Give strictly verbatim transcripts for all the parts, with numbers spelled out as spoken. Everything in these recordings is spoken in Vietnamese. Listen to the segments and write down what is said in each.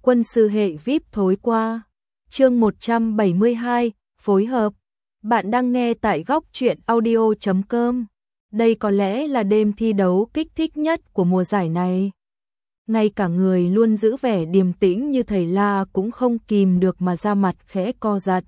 quân sư hệ vê i pê thối qua. Chương một trăm bảy mươi hai, phối hợp. Bạn đang nghe tại góc truyện audio chấm com. Đây có lẽ là đêm thi đấu kích thích nhất của mùa giải này. Ngay cả người luôn giữ vẻ điềm tĩnh như thầy La cũng không kìm được mà ra mặt khẽ co giật.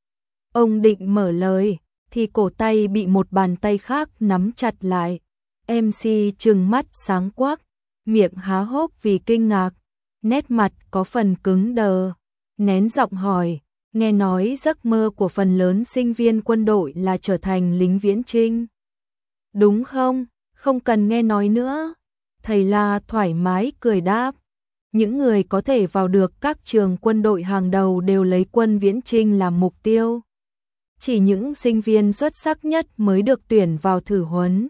Ông định mở lời, thì cổ tay bị một bàn tay khác nắm chặt lại. em xê trừng mắt sáng quắc, miệng há hốc vì kinh ngạc, nét mặt có phần cứng đờ, nén giọng hỏi, nghe nói giấc mơ của phần lớn sinh viên quân đội là trở thành lính viễn chinh. Đúng không? Không cần nghe nói nữa. Thầy La thoải mái cười đáp. Những người có thể vào được các trường quân đội hàng đầu đều lấy quân viễn chinh làm mục tiêu. Chỉ những sinh viên xuất sắc nhất mới được tuyển vào thử huấn.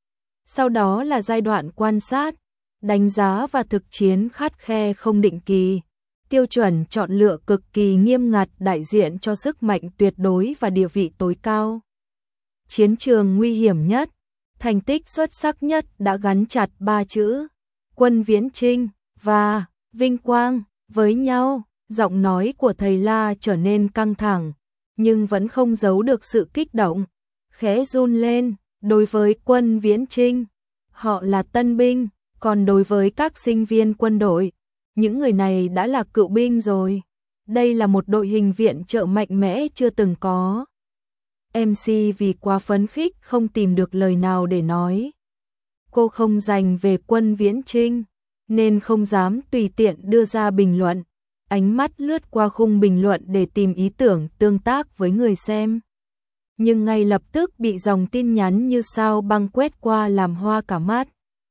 Sau đó là giai đoạn quan sát, đánh giá và thực chiến khắt khe không định kỳ. Tiêu chuẩn chọn lựa cực kỳ nghiêm ngặt đại diện cho sức mạnh tuyệt đối và địa vị tối cao. Chiến trường nguy hiểm nhất, thành tích xuất sắc nhất đã gắn chặt ba chữ quân viễn chinh và vinh quang với nhau. Giọng nói của thầy La trở nên căng thẳng, nhưng vẫn không giấu được sự kích động, khẽ run lên. Đối với quân viễn chinh, họ là tân binh, còn đối với các sinh viên quân đội, những người này đã là cựu binh rồi. Đây là một đội hình viện trợ mạnh mẽ chưa từng có. em xê vì quá phấn khích không tìm được lời nào để nói. Cô không dành về quân viễn chinh, nên không dám tùy tiện đưa ra bình luận. Ánh mắt lướt qua khung bình luận để tìm ý tưởng tương tác với người xem. Nhưng ngay lập tức bị dòng tin nhắn như sao băng quét qua làm hoa cả mắt.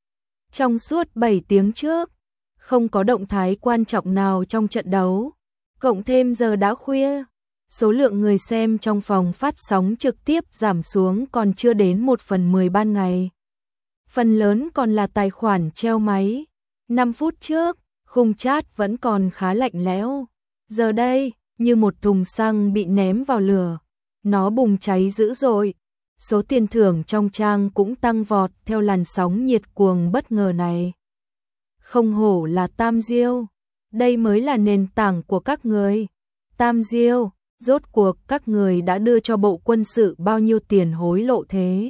Trong suốt bảy tiếng trước, không có động thái quan trọng nào trong trận đấu. Cộng thêm giờ đã khuya, số lượng người xem trong phòng phát sóng trực tiếp giảm xuống còn chưa đến một phần mười ban ngày. Phần lớn còn là tài khoản treo máy. năm phút trước, khung chat vẫn còn khá lạnh lẽo. Giờ đây, như một thùng xăng bị ném vào lửa. Nó bùng cháy dữ dội. Số tiền thưởng trong trang cũng tăng vọt theo làn sóng nhiệt cuồng bất ngờ này. Không hổ là Tam Diêu. Đây mới là nền tảng của các người. Tam Diêu, rốt cuộc các người đã đưa cho bộ quân sự bao nhiêu tiền hối lộ thế?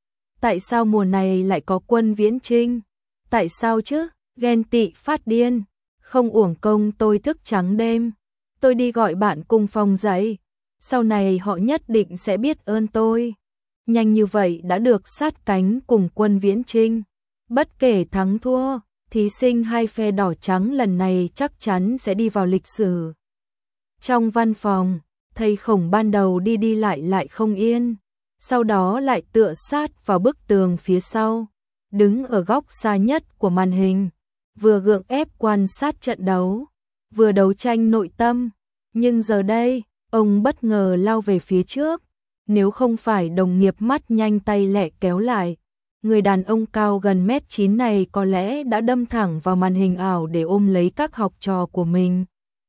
Tại sao mùa này lại có quân viễn chinh? Tại sao chứ? Ghen tị phát điên. Không uổng công tôi thức trắng đêm. Tôi đi gọi bạn cùng phòng dậy. Sau này họ nhất định sẽ biết ơn tôi. Nhanh như vậy đã được sát cánh cùng quân viễn chinh. Bất kể thắng thua, thí sinh hai phe đỏ trắng lần này chắc chắn sẽ đi vào lịch sử. Trong văn phòng, thầy Khổng ban đầu đi đi lại lại không yên. Sau đó lại tựa sát vào bức tường phía sau. Đứng ở góc xa nhất của màn hình. Vừa gượng ép quan sát trận đấu, vừa đấu tranh nội tâm. Nhưng giờ đây, ông bất ngờ lao về phía trước. Nếu không phải đồng nghiệp mắt nhanh tay lẹ kéo lại, người đàn ông cao gần mét chín này có lẽ đã đâm thẳng vào màn hình ảo để ôm lấy các học trò của mình.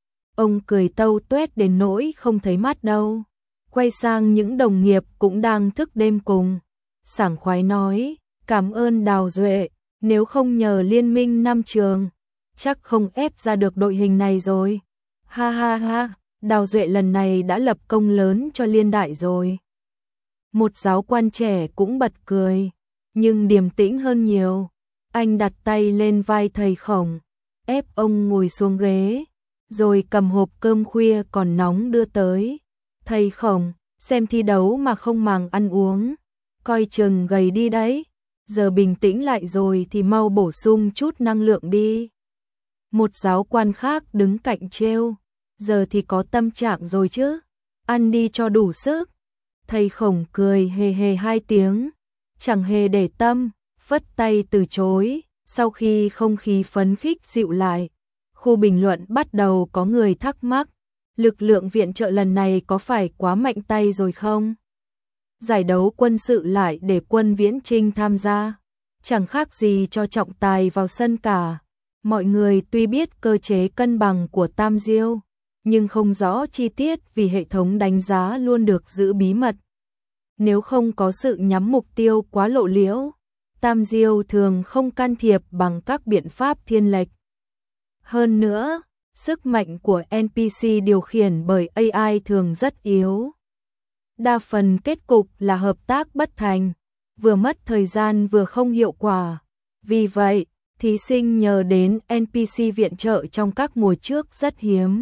Ông cười tâu tuét đến nỗi không thấy mắt đâu. Quay sang những đồng nghiệp cũng đang thức đêm cùng. Sảng khoái nói, cảm ơn Đào Duệ, nếu không nhờ liên minh năm trường, chắc không ép ra được đội hình này rồi. Ha ha ha, Đào Duệ lần này đã lập công lớn cho liên đại rồi. Một giáo quan trẻ cũng bật cười, nhưng điềm tĩnh hơn nhiều. Anh đặt tay lên vai thầy Khổng, ép ông ngồi xuống ghế, rồi cầm hộp cơm khuya còn nóng đưa tới. Thầy Khổng, xem thi đấu mà không màng ăn uống, coi chừng gầy đi đấy. Giờ bình tĩnh lại rồi thì mau bổ sung chút năng lượng đi. Một giáo quan khác đứng cạnh trêu, giờ thì có tâm trạng rồi chứ, ăn đi cho đủ sức. Thầy Khổng cười hề hề hai tiếng, chẳng hề để tâm, phất tay từ chối. Sau khi không khí phấn khích dịu lại, khu bình luận bắt đầu có người thắc mắc, lực lượng viện trợ lần này có phải quá mạnh tay rồi không? Giải đấu quân sự lại để quân viễn chinh tham gia, chẳng khác gì cho trọng tài vào sân cả. Mọi người tuy biết cơ chế cân bằng của Tam Diêu, nhưng không rõ chi tiết vì hệ thống đánh giá luôn được giữ bí mật. Nếu không có sự nhắm mục tiêu quá lộ liễu, Tam Diêu thường không can thiệp bằng các biện pháp thiên lệch. Hơn nữa, Sức mạnh của en pê xê điều khiển bởi a i thường rất yếu. Đa phần kết cục là hợp tác bất thành, vừa mất thời gian vừa không hiệu quả. Vì vậy, thí sinh nhờ đến en pê xê viện trợ trong các mùa trước rất hiếm.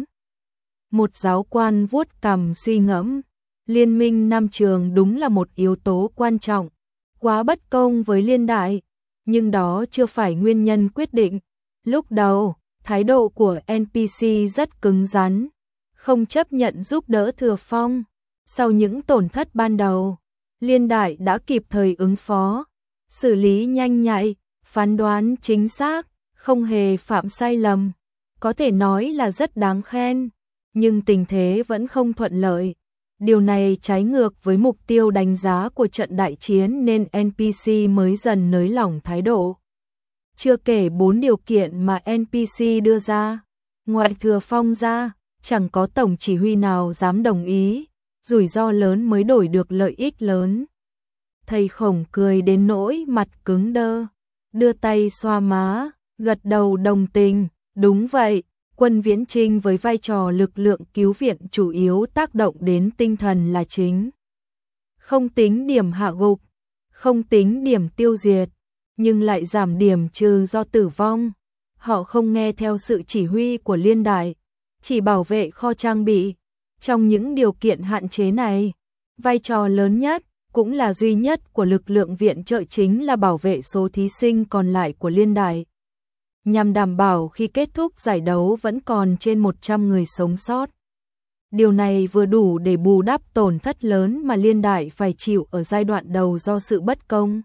Một giáo quan vuốt cằm suy ngẫm, liên minh năm trường đúng là một yếu tố quan trọng, quá bất công với Liên Đại, nhưng đó chưa phải nguyên nhân quyết định. Lúc đầu, thái độ của en pê xê rất cứng rắn, không chấp nhận giúp đỡ Thừa Phong. Sau những tổn thất ban đầu, Liên Đại đã kịp thời ứng phó, xử lý nhanh nhạy, phán đoán chính xác, không hề phạm sai lầm, có thể nói là rất đáng khen, nhưng tình thế vẫn không thuận lợi. Điều này trái ngược với mục tiêu đánh giá của trận đại chiến nên en pê xê mới dần nới lỏng thái độ. Chưa kể bốn điều kiện mà en pê xê đưa ra, ngoại Thừa Phong ra, chẳng có tổng chỉ huy nào dám đồng ý, rủi ro lớn mới đổi được lợi ích lớn. Thầy Khổng cười đến nỗi mặt cứng đơ, đưa tay xoa má, gật đầu đồng tình, đúng vậy, quân Viễn Chinh với vai trò lực lượng cứu viện chủ yếu tác động đến tinh thần là chính. Không tính điểm hạ gục, không tính điểm tiêu diệt, nhưng lại giảm điểm trừ do tử vong. Họ không nghe theo sự chỉ huy của Liên Đại, chỉ bảo vệ kho trang bị. Trong những điều kiện hạn chế này, vai trò lớn nhất, cũng là duy nhất của lực lượng viện trợ chính là bảo vệ số thí sinh còn lại của Liên Đại, nhằm đảm bảo khi kết thúc giải đấu vẫn còn trên một trăm người sống sót. Điều này vừa đủ để bù đắp tổn thất lớn mà Liên Đại phải chịu ở giai đoạn đầu do sự bất công.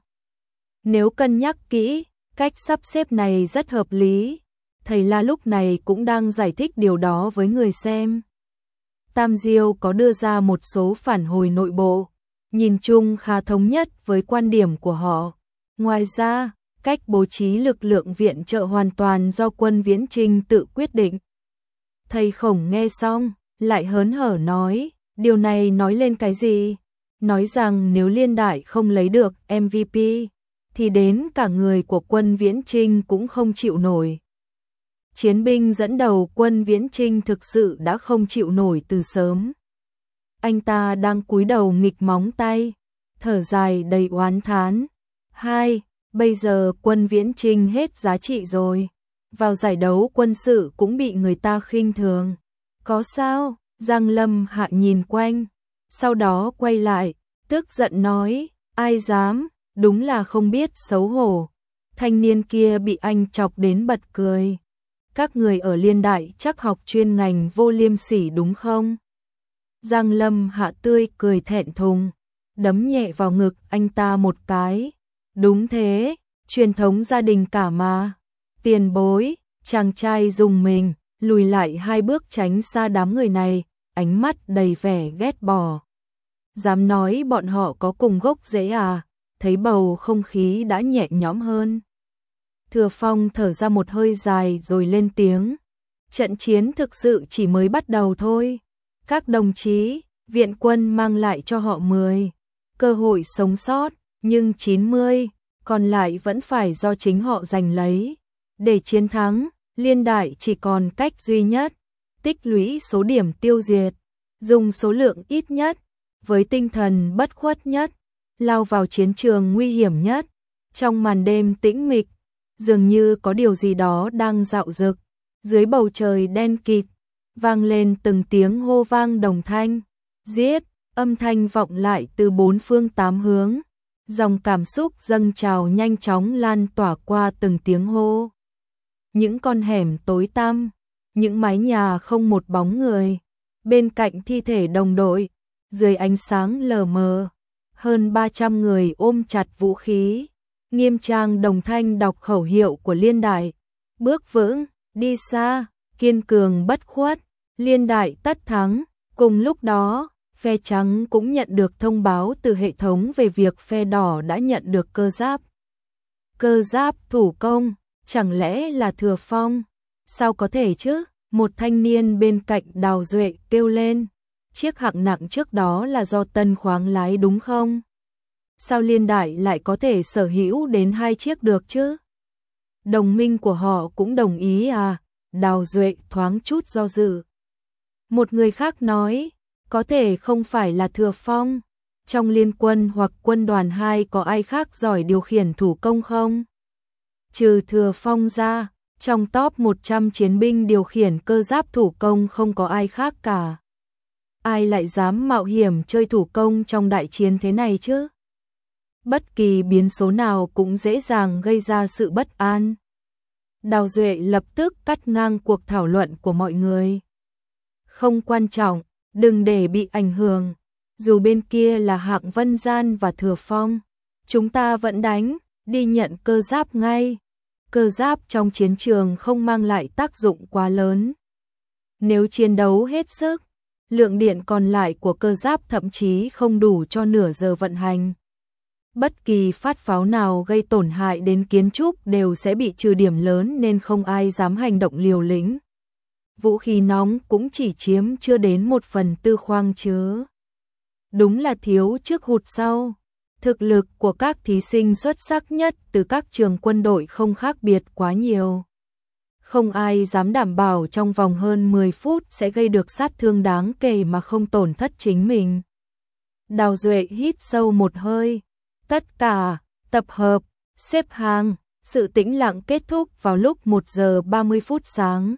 Nếu cân nhắc kỹ, cách sắp xếp này rất hợp lý. Thầy La lúc này cũng đang giải thích điều đó với người xem. Tam Diêu có đưa ra một số phản hồi nội bộ, nhìn chung khá thống nhất với quan điểm của họ. Ngoài ra, cách bố trí lực lượng viện trợ hoàn toàn do quân Viễn Chinh tự quyết định. Thầy Khổng nghe xong, lại hớn hở nói, điều này nói lên cái gì? Nói rằng nếu Liên Đại không lấy được em vê pê, thì đến cả người của quân Viễn Chinh cũng không chịu nổi. Chiến binh dẫn đầu quân Viễn Chinh thực sự đã không chịu nổi từ sớm. Anh ta đang cúi đầu nghịch móng tay, thở dài đầy oán thán. Hai, bây giờ quân Viễn Chinh hết giá trị rồi. Vào giải đấu quân sự cũng bị người ta khinh thường. Có sao? Giang Lâm Hạ nhìn quanh, sau đó quay lại, tức giận nói, ai dám, đúng là không biết xấu hổ. Thanh niên kia bị anh chọc đến bật cười. Các người ở Liên Đại chắc học chuyên ngành vô liêm sỉ đúng không? Giang Lâm Hạ tươi cười thẹn thùng, đấm nhẹ vào ngực anh ta một cái. Đúng thế, truyền thống gia đình cả mà. Tiền bối, chàng trai dùng mình, lùi lại hai bước tránh xa đám người này, ánh mắt đầy vẻ ghét bỏ. Dám nói bọn họ có cùng gốc rễ à? Thấy bầu không khí đã nhẹ nhõm hơn. Thừa Phong thở ra một hơi dài rồi lên tiếng. Trận chiến thực sự chỉ mới bắt đầu thôi. Các đồng chí, viện quân mang lại cho họ mười cơ hội sống sót, nhưng chín mươi còn lại vẫn phải do chính họ giành lấy. Để chiến thắng, Liên Đại chỉ còn cách duy nhất, tích lũy số điểm tiêu diệt, dùng số lượng ít nhất, với tinh thần bất khuất nhất, lao vào chiến trường nguy hiểm nhất. Trong màn đêm tĩnh mịch, dường như có điều gì đó đang dạo dực, dưới bầu trời đen kịt, vang lên từng tiếng hô vang đồng thanh, giết, âm thanh vọng lại từ bốn phương tám hướng, dòng cảm xúc dâng trào nhanh chóng lan tỏa qua từng tiếng hô. Những con hẻm tối tăm, những mái nhà không một bóng người, bên cạnh thi thể đồng đội, dưới ánh sáng lờ mờ, hơn ba trăm người ôm chặt vũ khí, nghiêm trang đồng thanh đọc khẩu hiệu của Liên Đại, bước vững, đi xa, kiên cường bất khuất, Liên Đại tất thắng. Cùng lúc đó, phe trắng cũng nhận được thông báo từ hệ thống về việc phe đỏ đã nhận được cơ giáp. Cơ giáp thủ công, chẳng lẽ là Thừa Phong? Sao có thể chứ? Một thanh niên bên cạnh Đào Duệ kêu lên. Chiếc hạng nặng trước đó là do Tân Khoáng lái đúng không? Sao Liên Đại lại có thể sở hữu đến hai chiếc được chứ? Đồng minh của họ cũng đồng ý à? Đào Duệ thoáng chút do dự. Một người khác nói, có thể không phải là Thừa Phong. Trong liên quân hoặc quân đoàn hai có ai khác giỏi điều khiển thủ công không? Trừ Thừa Phong ra, trong top một trăm chiến binh điều khiển cơ giáp thủ công không có ai khác cả. Ai lại dám mạo hiểm chơi thủ công trong đại chiến thế này chứ? Bất kỳ biến số nào cũng dễ dàng gây ra sự bất an. Đào Duệ lập tức cắt ngang cuộc thảo luận của mọi người. Không quan trọng, đừng để bị ảnh hưởng. Dù bên kia là Hạng Vân Gian và Thừa Phong, chúng ta vẫn đánh, đi nhận cơ giáp ngay. Cơ giáp trong chiến trường không mang lại tác dụng quá lớn. Nếu chiến đấu hết sức, lượng điện còn lại của cơ giáp thậm chí không đủ cho nửa giờ vận hành. Bất kỳ phát pháo nào gây tổn hại đến kiến trúc đều sẽ bị trừ điểm lớn nên không ai dám hành động liều lĩnh. Vũ khí nóng cũng chỉ chiếm chưa đến một phần tư khoang chứa. Đúng là thiếu trước hụt sau. Thực lực của các thí sinh xuất sắc nhất từ các trường quân đội không khác biệt quá nhiều. Không ai dám đảm bảo trong vòng hơn mười phút sẽ gây được sát thương đáng kể mà không tổn thất chính mình. Đào Duệ hít sâu một hơi. Tất cả, tập hợp, xếp hàng, sự tĩnh lặng kết thúc vào lúc một giờ ba mươi phút sáng.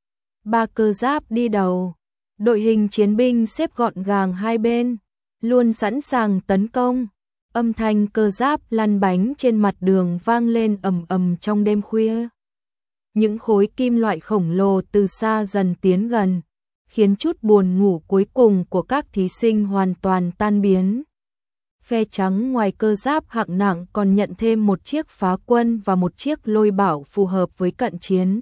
Ba cơ giáp đi đầu, đội hình chiến binh xếp gọn gàng hai bên, luôn sẵn sàng tấn công. Âm thanh cơ giáp lăn bánh trên mặt đường vang lên ầm ầm trong đêm khuya. Những khối kim loại khổng lồ từ xa dần tiến gần, khiến chút buồn ngủ cuối cùng của các thí sinh hoàn toàn tan biến. Phe trắng ngoài cơ giáp hạng nặng còn nhận thêm một chiếc phá quân và một chiếc lôi bảo phù hợp với cận chiến.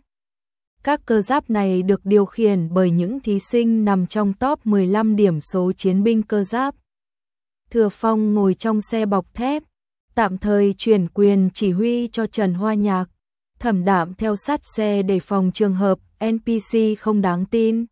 Các cơ giáp này được điều khiển bởi những thí sinh nằm trong top mười lăm điểm số chiến binh cơ giáp. Thừa Phong ngồi trong xe bọc thép, tạm thời chuyển quyền chỉ huy cho Trần Hoa Nhạc. Thẩm Đạm theo sát xe để phòng trường hợp en pê xê không đáng tin.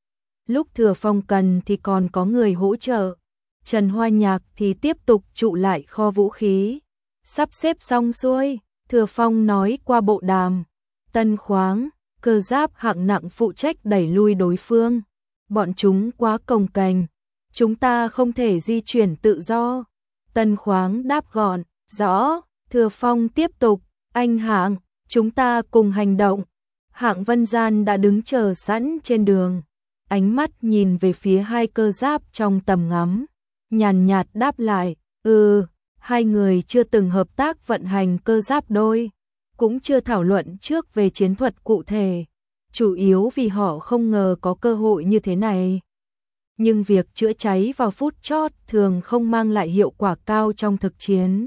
Lúc Thừa Phong cần thì còn có người hỗ trợ. Trần Hoa Nhạc thì tiếp tục trụ lại kho vũ khí. Sắp xếp xong xuôi, Thừa Phong nói qua bộ đàm. Tân Khoáng, cơ giáp hạng nặng phụ trách đẩy lui đối phương. Bọn chúng quá cồng kềnh, chúng ta không thể di chuyển tự do. Tân Khoáng đáp gọn, rõ. Thừa Phong tiếp tục, anh Hạng, chúng ta cùng hành động. Hạng Vân Gian đã đứng chờ sẵn trên đường. Ánh mắt nhìn về phía hai cơ giáp trong tầm ngắm. Nhàn nhạt đáp lại, ừ, hai người chưa từng hợp tác vận hành cơ giáp đôi, cũng chưa thảo luận trước về chiến thuật cụ thể, chủ yếu vì họ không ngờ có cơ hội như thế này. Nhưng việc chữa cháy vào phút chót thường không mang lại hiệu quả cao trong thực chiến.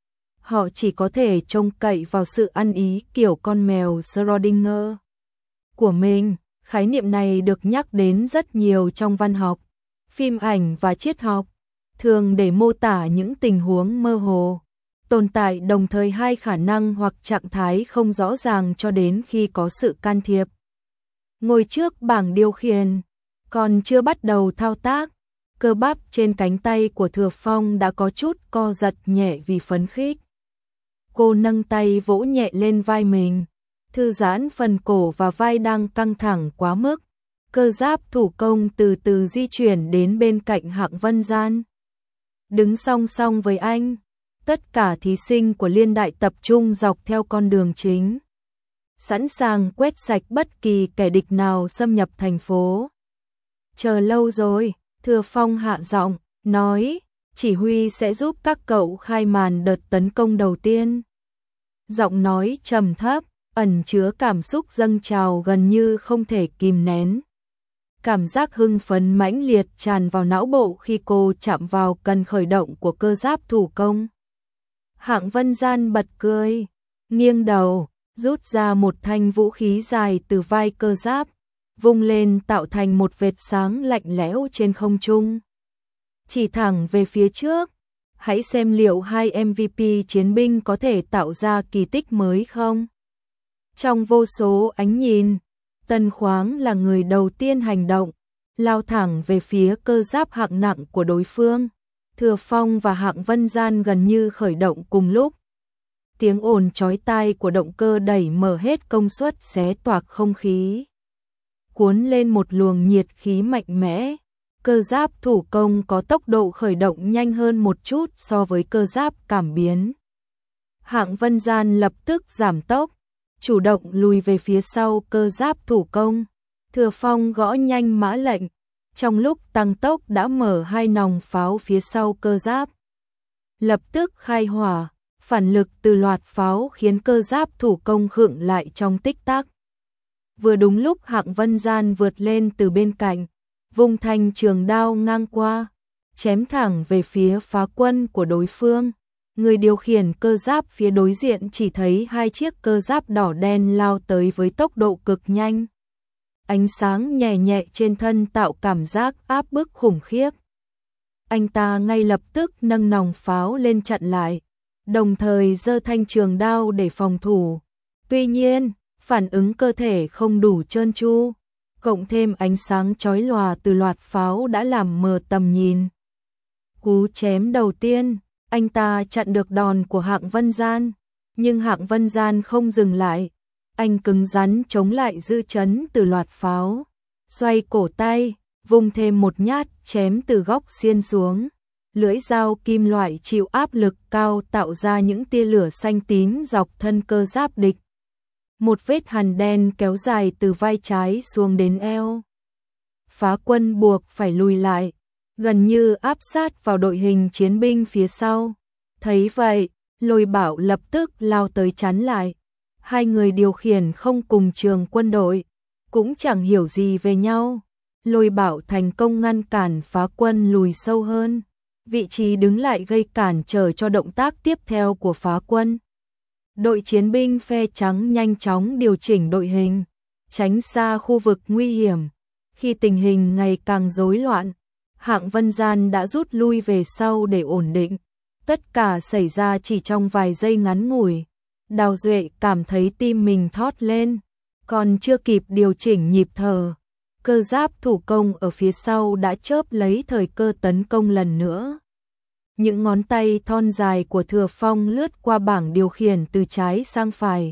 Họ chỉ có thể trông cậy vào sự ăn ý kiểu con mèo Schrödinger của mình. Khái niệm này được nhắc đến rất nhiều trong văn học, phim ảnh và triết học, thường để mô tả những tình huống mơ hồ, tồn tại đồng thời hai khả năng hoặc trạng thái không rõ ràng cho đến khi có sự can thiệp. Ngồi trước bảng điều khiển, còn chưa bắt đầu thao tác, cơ bắp trên cánh tay của Thừa Phong đã có chút co giật nhẹ vì phấn khích. Cô nâng tay vỗ nhẹ lên vai mình, thư giãn phần cổ và vai đang căng thẳng quá mức. Cơ giáp thủ công từ từ di chuyển đến bên cạnh Hạng Vân Gian. Đứng song song với anh, tất cả thí sinh của liên đại tập trung dọc theo con đường chính, sẵn sàng quét sạch bất kỳ kẻ địch nào xâm nhập thành phố. Chờ lâu rồi, Thừa Phong hạ giọng, nói, chỉ huy sẽ giúp các cậu khai màn đợt tấn công đầu tiên. Giọng nói trầm thấp, ẩn chứa cảm xúc dâng trào gần như không thể kìm nén. Cảm giác hưng phấn mãnh liệt tràn vào não bộ khi cô chạm vào cần khởi động của cơ giáp thủ công. Hạng Vân Gian bật cười, nghiêng đầu, rút ra một thanh vũ khí dài từ vai cơ giáp, vung lên tạo thành một vệt sáng lạnh lẽo trên không trung. Chỉ thẳng về phía trước, hãy xem liệu hai em vê pê chiến binh có thể tạo ra kỳ tích mới không? Trong vô số ánh nhìn, Tân Khoáng là người đầu tiên hành động, lao thẳng về phía cơ giáp hạng nặng của đối phương. Thừa Phong và Hạng Vân Gian gần như khởi động cùng lúc. tiếng ồn chói tai của động cơ đẩy mở hết công suất xé toạc không khí, cuốn lên một luồng nhiệt khí mạnh mẽ. Cơ giáp thủ công có tốc độ khởi động nhanh hơn một chút so với cơ giáp cảm biến. Hạng Vân Gian lập tức giảm tốc, chủ động lùi về phía sau cơ giáp thủ công. Thừa Phong gõ nhanh mã lệnh, trong lúc tăng tốc đã mở hai nòng pháo phía sau cơ giáp. Lập tức khai hỏa, phản lực từ loạt pháo khiến cơ giáp thủ công khựng lại trong tích tắc. Vừa đúng lúc Hạng Vân Gian vượt lên từ bên cạnh, vung thanh trường đao ngang qua, chém thẳng về phía phá quân của đối phương. Người điều khiển cơ giáp phía đối diện chỉ thấy hai chiếc cơ giáp đỏ đen lao tới với tốc độ cực nhanh. Ánh sáng nhẹ nhẹ trên thân tạo cảm giác áp bức khủng khiếp. Anh ta ngay lập tức nâng nòng pháo lên chặn lại, đồng thời giơ thanh trường đao để phòng thủ. Tuy nhiên, phản ứng cơ thể không đủ trơn tru, cộng thêm ánh sáng chói lòa từ loạt pháo đã làm mờ tầm nhìn. Cú chém đầu tiên, anh ta chặn được đòn của Hạng Vân Gian, nhưng Hạng Vân Gian không dừng lại. Anh cứng rắn chống lại dư chấn từ loạt pháo, xoay cổ tay, vung thêm một nhát chém từ góc xiên xuống. Lưỡi dao kim loại chịu áp lực cao tạo ra những tia lửa xanh tím dọc thân cơ giáp địch. Một vết hằn đen kéo dài từ vai trái xuống đến eo. Phá quân buộc phải lùi lại, gần như áp sát vào đội hình chiến binh phía sau. Thấy vậy, Lôi Bảo lập tức lao tới chắn lại. Hai người điều khiển không cùng trường quân đội, cũng chẳng hiểu gì về nhau. Lôi Bảo thành công ngăn cản phá quân lùi sâu hơn, vị trí đứng lại gây cản trở cho động tác tiếp theo của phá quân. Đội chiến binh phe trắng nhanh chóng điều chỉnh đội hình, tránh xa khu vực nguy hiểm. Khi tình hình ngày càng rối loạn, Hạng Vân Gian đã rút lui về sau để ổn định. Tất cả xảy ra chỉ trong vài giây ngắn ngủi. Đào Duệ cảm thấy tim mình thót lên, còn chưa kịp điều chỉnh nhịp thở. Cơ giáp thủ công ở phía sau đã chớp lấy thời cơ tấn công lần nữa. Những ngón tay thon dài của Thừa Phong lướt qua bảng điều khiển từ trái sang phải,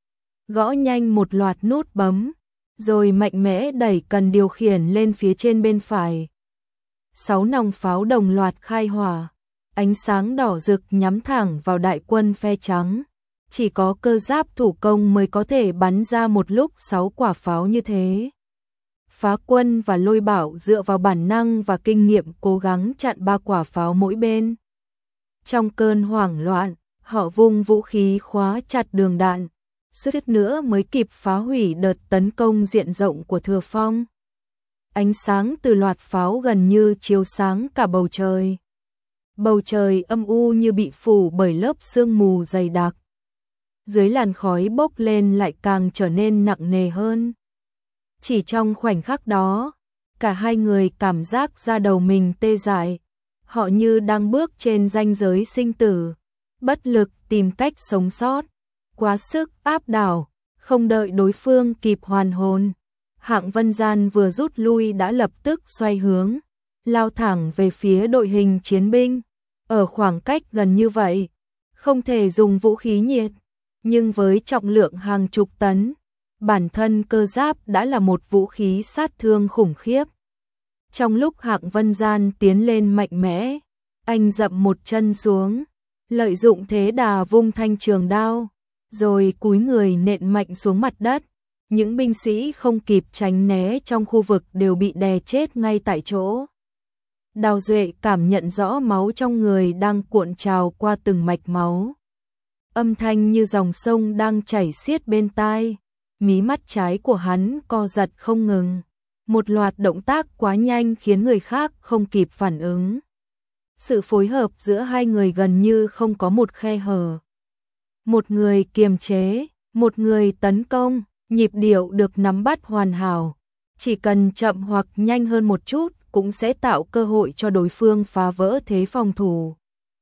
gõ nhanh một loạt nút bấm, rồi mạnh mẽ đẩy cần điều khiển lên phía trên bên phải. Sáu nòng pháo đồng loạt khai hỏa, ánh sáng đỏ rực nhắm thẳng vào đại quân phe trắng. Chỉ có cơ giáp thủ công mới có thể bắn ra một lúc sáu quả pháo như thế. Phá quân và Lôi Bảo dựa vào bản năng và kinh nghiệm cố gắng chặn ba quả pháo mỗi bên. Trong cơn hoảng loạn, họ vung vũ khí khóa chặt đường đạn, suýt nữa mới kịp phá hủy đợt tấn công diện rộng của Thừa Phong. Ánh sáng từ loạt pháo gần như chiếu sáng cả bầu trời. Bầu trời âm u như bị phủ bởi lớp sương mù dày đặc. Dưới làn khói bốc lên lại càng trở nên nặng nề hơn. Chỉ trong khoảnh khắc đó, cả hai người cảm giác da đầu mình tê dại. Họ như đang bước trên ranh giới sinh tử, bất lực tìm cách sống sót. Quá sức áp đảo, không đợi đối phương kịp hoàn hồn, Hạng Vân Gian vừa rút lui đã lập tức xoay hướng, lao thẳng về phía đội hình chiến binh. Ở khoảng cách gần như vậy, không thể dùng vũ khí nhiệt, nhưng với trọng lượng hàng chục tấn, bản thân cơ giáp đã là một vũ khí sát thương khủng khiếp. Trong lúc Hạng Vân Gian tiến lên mạnh mẽ, anh dậm một chân xuống, lợi dụng thế đà vung thanh trường đao, rồi cúi người nện mạnh xuống mặt đất. Những binh sĩ không kịp tránh né trong khu vực đều bị đè chết ngay tại chỗ. Đào Duệ cảm nhận rõ máu trong người đang cuộn trào qua từng mạch máu. Âm thanh như dòng sông đang chảy xiết bên tai, mí mắt trái của hắn co giật không ngừng. Một loạt động tác quá nhanh khiến người khác không kịp phản ứng. Sự phối hợp giữa hai người gần như không có một khe hở. Một người kiềm chế, một người tấn công, nhịp điệu được nắm bắt hoàn hảo. Chỉ cần chậm hoặc nhanh hơn một chút cũng sẽ tạo cơ hội cho đối phương phá vỡ thế phòng thủ.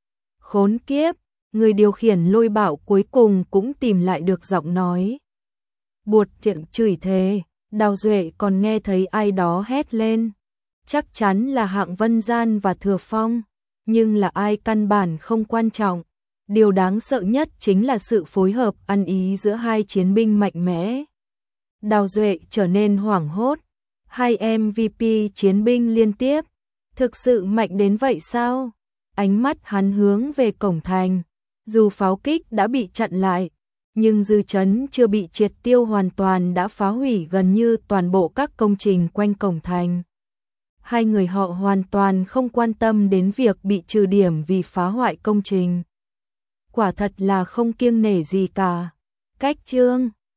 Khốn kiếp, người điều khiển Lôi Bảo cuối cùng cũng tìm lại được giọng nói. Buột miệng chửi thề, Đào Duệ còn nghe thấy ai đó hét lên. Chắc chắn là Hạng Vân Gian và Thừa Phong, nhưng là ai căn bản không quan trọng. Điều đáng sợ nhất chính là sự phối hợp ăn ý giữa hai chiến binh mạnh mẽ. Đào Duệ trở nên hoảng hốt, hai em vê pê chiến binh liên tiếp, thực sự mạnh đến vậy sao? Ánh mắt hắn hướng về cổng thành, dù pháo kích đã bị chặn lại, nhưng dư chấn chưa bị triệt tiêu hoàn toàn đã phá hủy gần như toàn bộ các công trình quanh cổng thành. Hai người họ hoàn toàn không quan tâm đến việc bị trừ điểm vì phá hoại công trình. Quả thật là không kiêng nể gì cả. Cách chương